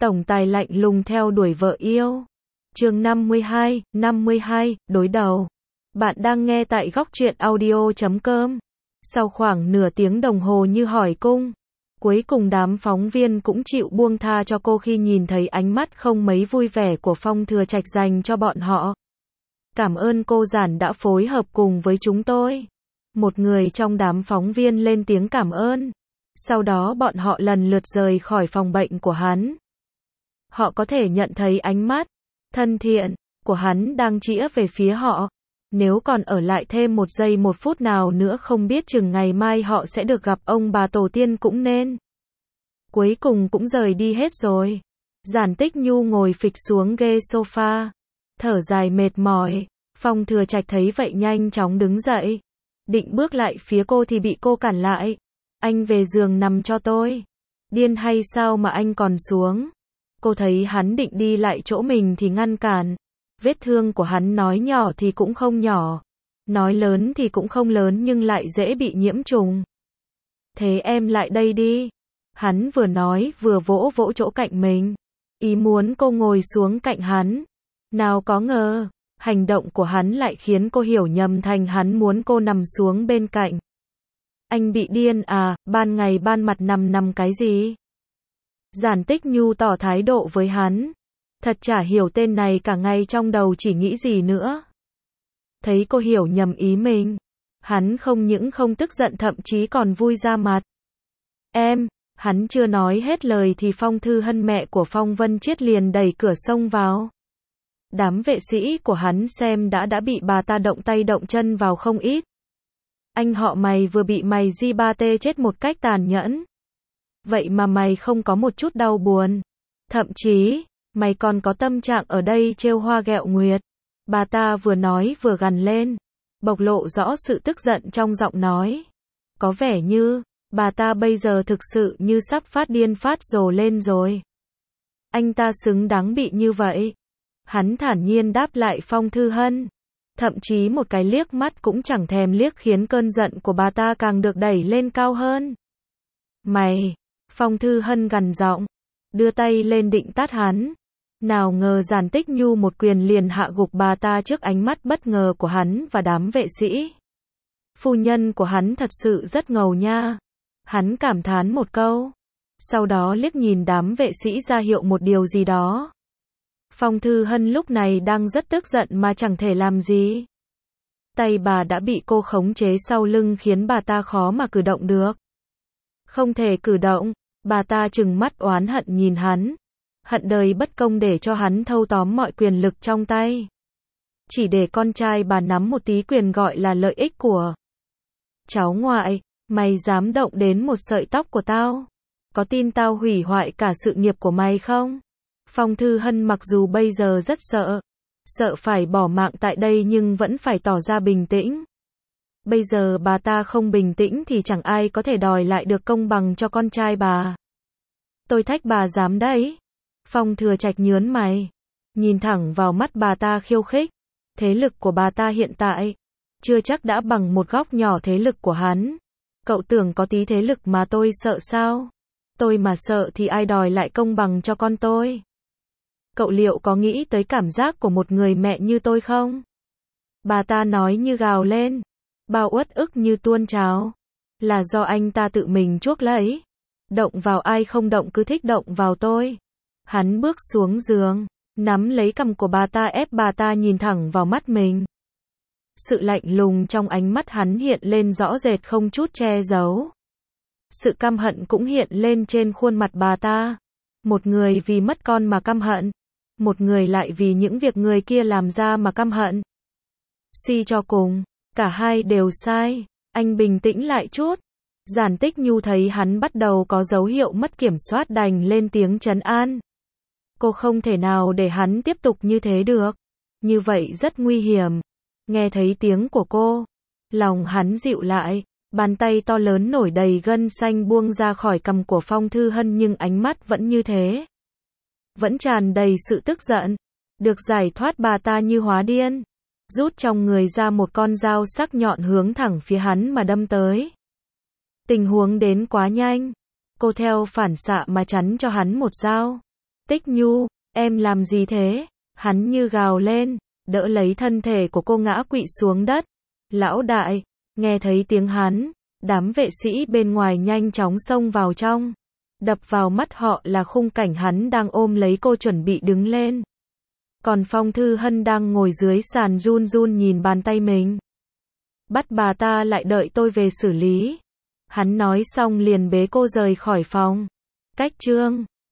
Tổng tài lạnh lùng theo đuổi vợ yêu. Chương 52, đối đầu. Bạn đang nghe tại góc truyện audio.com. Sau khoảng nửa tiếng đồng hồ như hỏi cung, cuối cùng đám phóng viên cũng chịu buông tha cho cô khi nhìn thấy ánh mắt không mấy vui vẻ của Phong Thừa Trạch dành cho bọn họ. Cảm ơn cô Giản đã phối hợp cùng với chúng tôi. Một người trong đám phóng viên lên tiếng cảm ơn. Sau đó bọn họ lần lượt rời khỏi phòng bệnh của hắn. Họ có thể nhận thấy ánh mắt thân thiện của hắn đang chĩa về phía họ. Nếu còn ở lại thêm một giây một phút nào nữa không biết chừng ngày mai họ sẽ được gặp ông bà tổ tiên cũng nên. Cuối cùng cũng rời đi hết rồi. Giản Tích Nhu ngồi phịch xuống ghế sofa, thở dài mệt mỏi. Phong Thừa Trạch thấy vậy nhanh chóng đứng dậy, định bước lại phía cô thì bị cô cản lại. Anh về giường nằm cho tôi. Điên hay sao mà anh còn xuống? Cô thấy hắn định đi lại chỗ mình thì ngăn cản. Vết thương của hắn nói nhỏ thì cũng không nhỏ, nói lớn thì cũng không lớn nhưng lại dễ bị nhiễm trùng. Thế em lại đây đi. Hắn vừa nói vừa vỗ vỗ chỗ cạnh mình, ý muốn cô ngồi xuống cạnh hắn. Nào có ngờ, hành động của hắn lại khiến cô hiểu nhầm thành hắn muốn cô nằm xuống bên cạnh. Anh bị điên à, ban ngày ban mặt nằm cái gì? Giản Tích Nhu tỏ thái độ với hắn. Thật chả hiểu tên này cả ngày trong đầu chỉ nghĩ gì nữa. Thấy cô hiểu nhầm ý mình, hắn không những không tức giận thậm chí còn vui ra mặt. Em, hắn chưa nói hết lời thì Phong Thư Hân mẹ của Phong Vân Chiết liền đẩy cửa xông vào. Đám vệ sĩ của hắn xem đã bị bà ta động tay động chân vào không ít. Anh họ mày vừa bị mày di ba tê chết một cách tàn nhẫn. Vậy mà mày không có một chút đau buồn. Thậm chí, mày còn có tâm trạng ở đây trêu hoa ghẹo nguyệt. Bà ta vừa nói vừa gằn lên, bộc lộ rõ sự tức giận trong giọng nói. Có vẻ như, bà ta bây giờ thực sự như sắp phát điên phát rồ lên rồi. Anh ta xứng đáng bị như vậy. Hắn thản nhiên đáp lại Phong Thư Hân. Thậm chí một cái liếc mắt cũng chẳng thèm liếc khiến cơn giận của bà ta càng được đẩy lên cao hơn. Mày, Phong Thư Hân gằn giọng, đưa tay lên định tát hắn. Nào ngờ Giản Tích Nhu một quyền liền hạ gục bà ta trước ánh mắt bất ngờ của hắn và đám vệ sĩ. Phu nhân của hắn thật sự rất ngầu nha. Hắn cảm thán một câu. Sau đó liếc nhìn đám vệ sĩ ra hiệu một điều gì đó. Phong Thư Hân lúc này đang rất tức giận mà chẳng thể làm gì. Tay bà đã bị cô khống chế sau lưng khiến bà ta khó mà cử động được. Không thể cử động, bà ta trừng mắt oán hận nhìn hắn. Hận đời bất công để cho hắn thâu tóm mọi quyền lực trong tay. Chỉ để con trai bà nắm một tí quyền gọi là lợi ích của cháu ngoại. Mày dám động đến một sợi tóc của tao? Có tin tao hủy hoại cả sự nghiệp của mày không? Phong Thư Hân mặc dù bây giờ rất sợ phải bỏ mạng tại đây nhưng vẫn phải tỏ ra bình tĩnh. Bây giờ bà ta không bình tĩnh thì chẳng ai có thể đòi lại được công bằng cho con trai bà. Tôi thách bà dám đấy. Phong Thừa Trạch nhớn mày, nhìn thẳng vào mắt bà ta khiêu khích. Thế lực của bà ta hiện tại chưa chắc đã bằng một góc nhỏ thế lực của hắn. Cậu tưởng có tí thế lực mà tôi sợ sao? Tôi mà sợ thì ai đòi lại công bằng cho con tôi? Cậu liệu có nghĩ tới cảm giác của một người mẹ như tôi không? Bà ta nói như gào lên, bao uất ức như tuôn trào. Là do anh ta tự mình chuốc lấy. Động vào ai không động cứ thích động vào tôi. Hắn bước xuống giường, nắm lấy cằm của bà ta ép bà ta nhìn thẳng vào mắt mình. Sự lạnh lùng trong ánh mắt hắn hiện lên rõ rệt không chút che giấu. Sự căm hận cũng hiện lên trên khuôn mặt bà ta. Một người vì mất con mà căm hận. Một người lại vì những việc người kia làm ra mà căm hận. Suy cho cùng, cả hai đều sai. Anh bình tĩnh lại chút. Giản Tích Nhu thấy hắn bắt đầu có dấu hiệu mất kiểm soát đành lên tiếng trấn an. Cô không thể nào để hắn tiếp tục như thế được. Như vậy rất nguy hiểm. Nghe thấy tiếng của cô, lòng hắn dịu lại. Bàn tay to lớn nổi đầy gân xanh buông ra khỏi cằm của Phong Thư Hân nhưng ánh mắt vẫn như thế. Vẫn tràn đầy sự tức giận. Được giải thoát bà ta như hóa điên. Rút trong người ra một con dao sắc nhọn hướng thẳng phía hắn mà đâm tới. Tình huống đến quá nhanh. Cô theo phản xạ mà chắn cho hắn một dao. Tích Nhu, em làm gì thế? Hắn như gào lên, đỡ lấy thân thể của cô ngã quỵ xuống đất. Lão đại, nghe thấy tiếng hắn, đám vệ sĩ bên ngoài nhanh chóng xông vào trong. Đập vào mắt họ là khung cảnh hắn đang ôm lấy cô chuẩn bị đứng lên. Còn Phong Thư Hân đang ngồi dưới sàn run run nhìn bàn tay mình. Bắt bà ta lại đợi tôi về xử lý. Hắn nói xong liền bế cô rời khỏi phòng. Cách chương